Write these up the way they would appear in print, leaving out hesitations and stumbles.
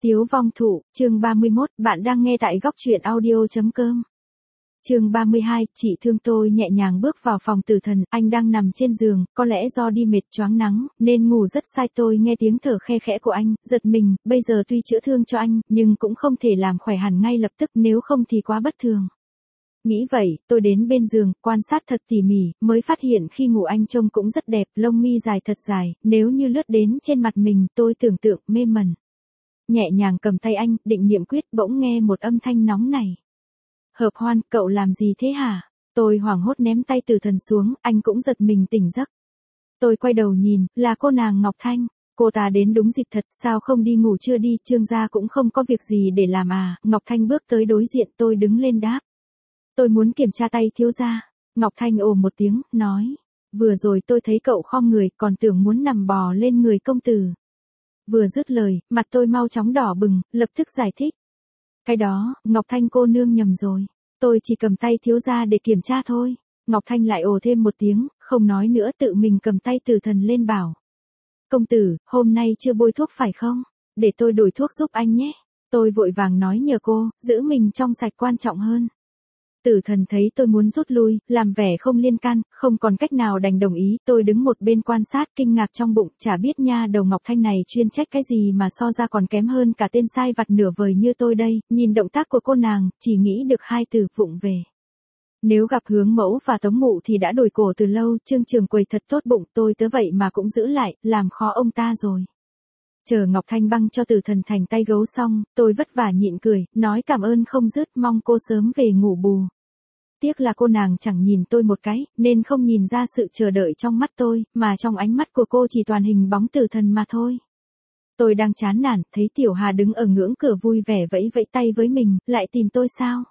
Tiếu vong thụ, chương 31, bạn đang nghe tại góc truyện audio.com. Chương 32, chị thương tôi nhẹ nhàng bước vào phòng Tử Thần, anh đang nằm trên giường, có lẽ do đi mệt choáng nắng, nên ngủ rất say. Tôi nghe tiếng thở khe khẽ của anh, giật mình, bây giờ tuy chữa thương cho anh, nhưng cũng không thể làm khỏe hẳn ngay lập tức, nếu không thì quá bất thường. Nghĩ vậy, tôi đến bên giường, quan sát thật tỉ mỉ, mới phát hiện khi ngủ anh trông cũng rất đẹp, lông mi dài thật dài, nếu như lướt đến trên mặt mình, tôi tưởng tượng mê mẩn. Nhẹ nhàng cầm tay anh, định niệm quyết, bỗng nghe một âm thanh nóng này. Hợp Hoan, cậu làm gì thế hả? Tôi hoảng hốt ném tay Tử Thần xuống, anh cũng giật mình tỉnh giấc. Tôi quay đầu nhìn, là cô nàng Ngọc Thanh. Cô ta đến đúng dịp thật, sao không đi ngủ chưa đi, Trương gia cũng không có việc gì để làm à? Ngọc Thanh bước tới đối diện, tôi đứng lên đáp. Tôi muốn kiểm tra tay thiếu gia. Ngọc Thanh ồ một tiếng, nói. Vừa rồi tôi thấy cậu khom người, còn tưởng muốn nằm bò lên người công tử. Vừa dứt lời, mặt tôi mau chóng đỏ bừng, lập tức giải thích. Cái đó, Ngọc Thanh cô nương nhầm rồi. Tôi chỉ cầm tay thiếu gia để kiểm tra thôi. Ngọc Thanh lại ồ thêm một tiếng, không nói nữa, tự mình cầm tay Tử Thần lên bảo. Công tử, hôm nay chưa bôi thuốc phải không? Để tôi đổi thuốc giúp anh nhé. Tôi vội vàng nói nhờ cô, giữ mình trong sạch quan trọng hơn. Tử Thần thấy tôi muốn rút lui, làm vẻ không liên can, không còn cách nào đành đồng ý. Tôi đứng một bên quan sát, kinh ngạc trong bụng, chả biết nha đầu Ngọc Thanh này chuyên trách cái gì mà so ra còn kém hơn cả tên sai vặt nửa vời như tôi đây. Nhìn động tác của cô nàng, chỉ nghĩ được hai từ vụng về. Nếu gặp Hướng Mẫu và Tống Mụ thì đã đổi cổ từ lâu. Trương Trường Quầy thật tốt bụng, tôi tới vậy mà cũng giữ lại, làm khó ông ta rồi. Chờ Ngọc Thanh băng cho Tử Thần thành tay gấu xong, tôi vất vả nhịn cười, nói cảm ơn không dứt, mong cô sớm về ngủ bù. Tiếc là cô nàng chẳng nhìn tôi một cái, nên không nhìn ra sự chờ đợi trong mắt tôi, mà trong ánh mắt của cô chỉ toàn hình bóng Tử Thần mà thôi. Tôi đang chán nản, thấy Tiểu Hà đứng ở ngưỡng cửa vui vẻ vẫy vẫy tay với mình, lại tìm tôi sao?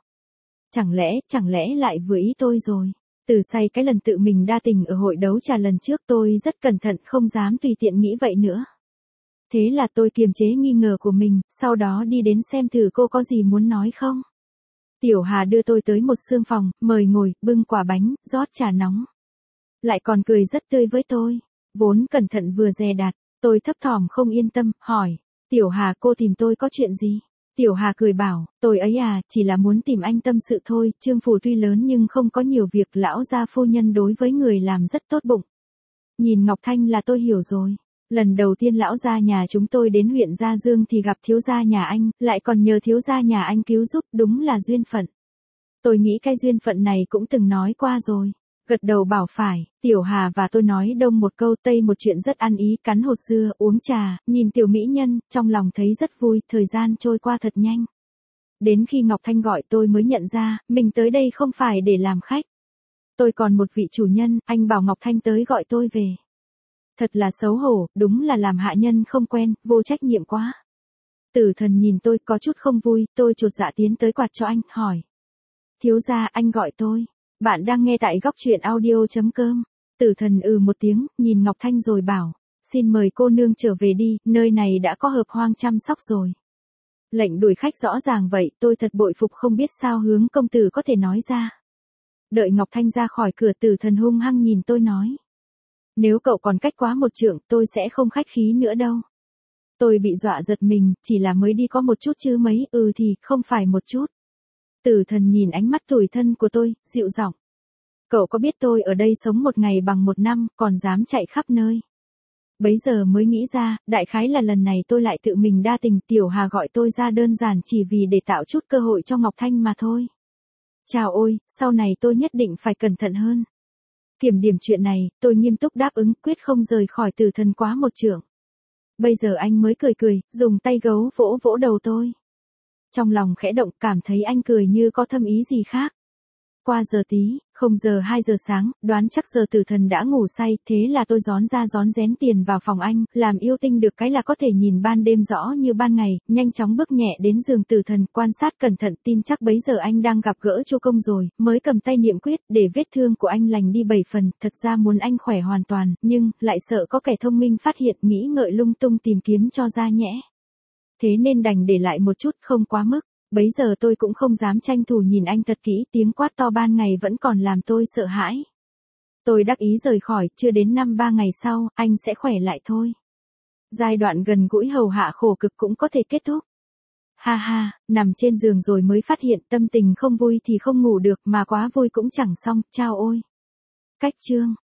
Chẳng lẽ lại vừa ý tôi rồi? Từ say cái lần tự mình đa tình ở hội đấu trà lần trước, tôi rất cẩn thận, không dám tùy tiện nghĩ vậy nữa. Thế là tôi kiềm chế nghi ngờ của mình, sau đó đi đến xem thử cô có gì muốn nói không. Tiểu Hà đưa tôi tới một sương phòng, mời ngồi, bưng quả bánh, rót trà nóng. Lại còn cười rất tươi với tôi. Vốn cẩn thận vừa dè đặt, tôi thấp thỏm không yên tâm, hỏi. Tiểu Hà, cô tìm tôi có chuyện gì? Tiểu Hà cười bảo, tôi ấy à, chỉ là muốn tìm anh tâm sự thôi. Trương phủ tuy lớn nhưng không có nhiều việc, lão gia phu nhân đối với người làm rất tốt bụng. Nhìn Ngọc Thanh là tôi hiểu rồi. Lần đầu tiên lão gia nhà chúng tôi đến huyện Gia Dương thì gặp thiếu gia nhà anh, lại còn nhờ thiếu gia nhà anh cứu giúp, đúng là duyên phận. Tôi nghĩ cái duyên phận này cũng từng nói qua rồi. Gật đầu bảo phải. Tiểu Hà và tôi nói đông một câu tây một chuyện rất ăn ý, cắn hột dưa, uống trà, nhìn tiểu mỹ nhân, trong lòng thấy rất vui, thời gian trôi qua thật nhanh. Đến khi Ngọc Thanh gọi tôi mới nhận ra, mình tới đây không phải để làm khách. Tôi còn một vị chủ nhân, anh bảo Ngọc Thanh tới gọi tôi về. Thật là xấu hổ, đúng là làm hạ nhân không quen, vô trách nhiệm quá. Tử Thần nhìn tôi có chút không vui, tôi chột dạ tiến tới quạt cho anh, hỏi. Thiếu gia, anh gọi tôi. Bạn đang nghe tại góc truyện audio.com. Tử Thần một tiếng, nhìn Ngọc Thanh rồi bảo. Xin mời cô nương trở về đi, nơi này đã có Hợp Hoang chăm sóc rồi. Lệnh đuổi khách rõ ràng vậy, tôi thật bội phục, không biết sao Hướng công tử có thể nói ra. Đợi Ngọc Thanh ra khỏi cửa, Tử Thần hung hăng nhìn tôi nói. Nếu cậu còn cách quá một trượng, tôi sẽ không khách khí nữa đâu. Tôi bị dọa giật mình, chỉ là mới đi có một chút chứ mấy, thì không phải một chút. Tử Thần nhìn ánh mắt tủi thân của tôi, dịu giọng. Cậu có biết tôi ở đây sống một ngày bằng một năm, còn dám chạy khắp nơi. Bấy giờ mới nghĩ ra, đại khái là lần này tôi lại tự mình đa tình. Tiểu Hà gọi tôi ra đơn giản chỉ vì để tạo chút cơ hội cho Ngọc Thanh mà thôi. Chào ôi, sau này tôi nhất định phải cẩn thận hơn. Kiểm điểm chuyện này, tôi nghiêm túc đáp ứng, quyết không rời khỏi Tử Thần quá một trượng. Bây giờ anh mới cười, dùng tay gấu vỗ vỗ đầu tôi. Trong lòng khẽ động, cảm thấy anh cười như có thâm ý gì khác. Qua giờ tí, 2 giờ sáng, đoán chắc giờ Tử Thần đã ngủ say, thế là tôi rón rén tiền vào phòng anh, làm yêu tinh được cái là có thể nhìn ban đêm rõ như ban ngày, nhanh chóng bước nhẹ đến giường Tử Thần, quan sát cẩn thận, tin chắc bấy giờ anh đang gặp gỡ Chu Công rồi, mới cầm tay niệm quyết, để vết thương của anh lành đi 7 phần, thật ra muốn anh khỏe hoàn toàn, nhưng, lại sợ có kẻ thông minh phát hiện, nghĩ ngợi lung tung tìm kiếm cho ra nhẽ. Thế nên đành để lại một chút, không quá mức. Bấy giờ tôi cũng không dám tranh thủ nhìn anh thật kỹ, tiếng quát to ban ngày vẫn còn làm tôi sợ hãi. Tôi đắc ý rời khỏi, chưa đến 3 ngày sau, anh sẽ khỏe lại thôi. Giai đoạn gần gũi hầu hạ khổ cực cũng có thể kết thúc. Ha ha, nằm trên giường rồi mới phát hiện tâm tình không vui thì không ngủ được mà quá vui cũng chẳng xong, chao ôi. Cách chương